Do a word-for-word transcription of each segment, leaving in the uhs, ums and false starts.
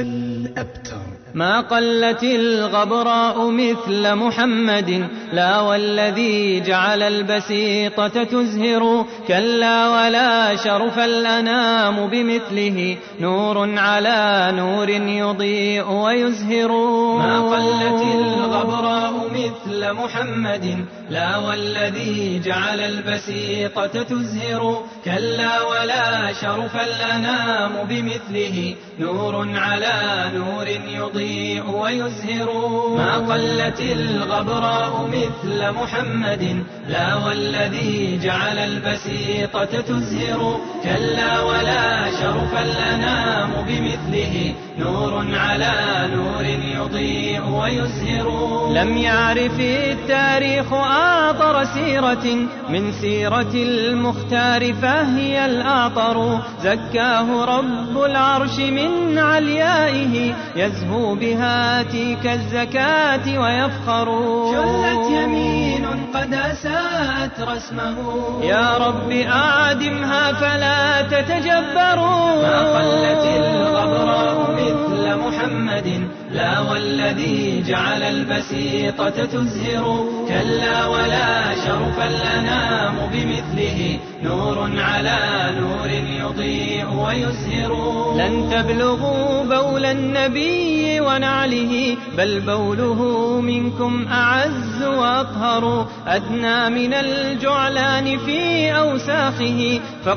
والأبتر. ما قلت الغبراء مثل محمد، لا والذي جعل البسيطة تزهر، كلا ولا شرف الأنام بمثله، نور على نور يضيء ويزهر. ما قلت الغبراء مثل محمد، لا والذي جعل البسيطة تزهر، كلا ولا شرف الأنام بمثله، نور على نور يضيء ويزهر. ما قلت الغبراء مثل محمد، لا والذي جعل البسيطة تزهر، كلا ولا شرف الأنام بمثله، نور على نور يضيء ويزهر. لم يعرف التاريخ آطر سيرة من سيرة المختار فهي الآطر، زكاه رب العرش من عليائه، يزهو بها تيك الزكاة ويفخر. شلت يمين قد أساءت رسمه، يا رب أعدمها فلا تتجبروا. ما قلت الغبراء مثل محمد، لا والذي جعل البسيطة تزهر، كلا ولا شرف الأنام بمثله، نور على نور يضيء ويزهر. لن تبلغوا بول النبي ونعله، بل بوله منكم أعز وأطهر، أدنى من الجعلان في أوساخه،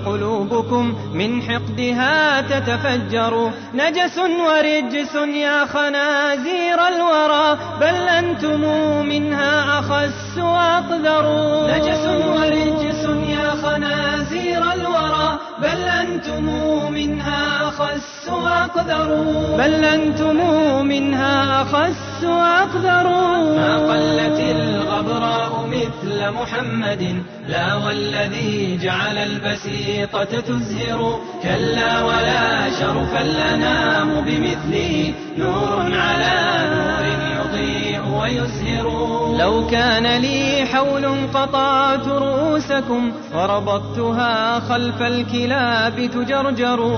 فقلوبكم من حقدها تتفجر. نجس ورجس يا خنازير الورى، بل أنتم منها أخس وأقذر. نجس ورجس يا خنازير الورى، بل أنتم منها أخس وأقذر. بل أنتم منها أخس وأقذر. ما قلت الغبراء مثل محمد، لا والذي جعل البسيطة تزهر، كلا ولا شرف الأنام بمثله، نور على نور يضيء ويزهر. لو كان لي حول قطعت رؤوسكم، وربطتها خلف الكلاب تجرجر،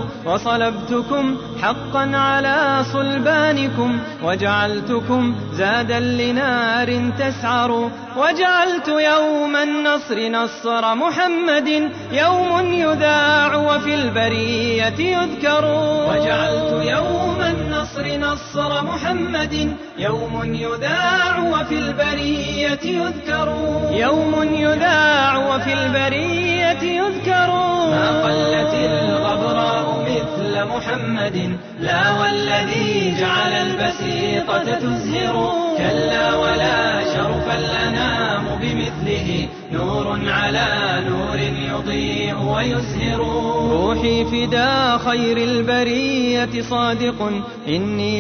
وصلبتكم حقا على صلبانكم، وجعلتكم زادا لنار تسعر. وجعلت يوم النصر نصر محمد، يوم يذاع وفي البرية يذكر. وجعلت يوم النصر نصر محمد، يوم يذاع وفي البرية يذكر. يوم يذاع وفي البرية يذكر. ما قلت الغبراء مثل محمد، لا والذي جعل البسيطة تزهر، كلا ولا شرف الأنام بمثله، نور على نور يضيء ويزهر. روحي فدا خير البرية صادق، إني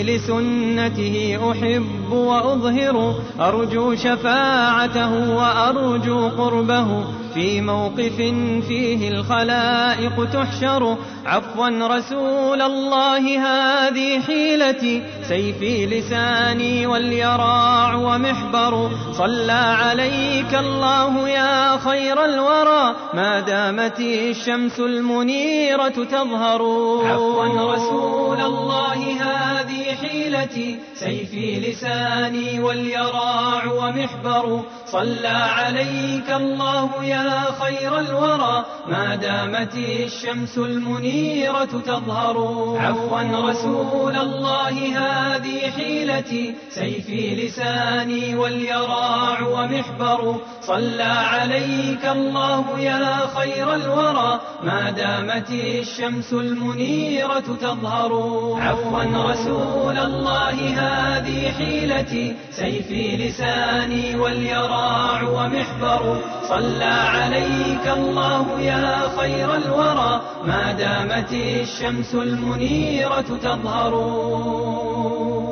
لسنته أحب وأظهر، أرجو شفاعته وأرجو قربه، في موقف فيه الخلائق تحشر. عفوا رسول الله هذه حيلتي، سيفي لساني واليراع ومحبر. صلى عليك الله يا خير الورى، ما دامت الشمس المنيرة تظهر. عفوا رسول الله هذه حيلتي، سيفي لساني واليراع ومحبر. صلى عليك الله يا خير الورى، ما دامت الشمس المنيرة تظهر. عفوا رسول الله هذه حيلتي، سيفي لساني واليراع ومحبر. صلى عليك الله يا خير الورى، ما دامت الشمس المنيرة تظهر. عفوا رسول الله هذه حيلتي، سيفي لساني واليراع ومحبر. صلى عليك الله يا خير الورى، ما دامت الشمس المنيرة تظهر.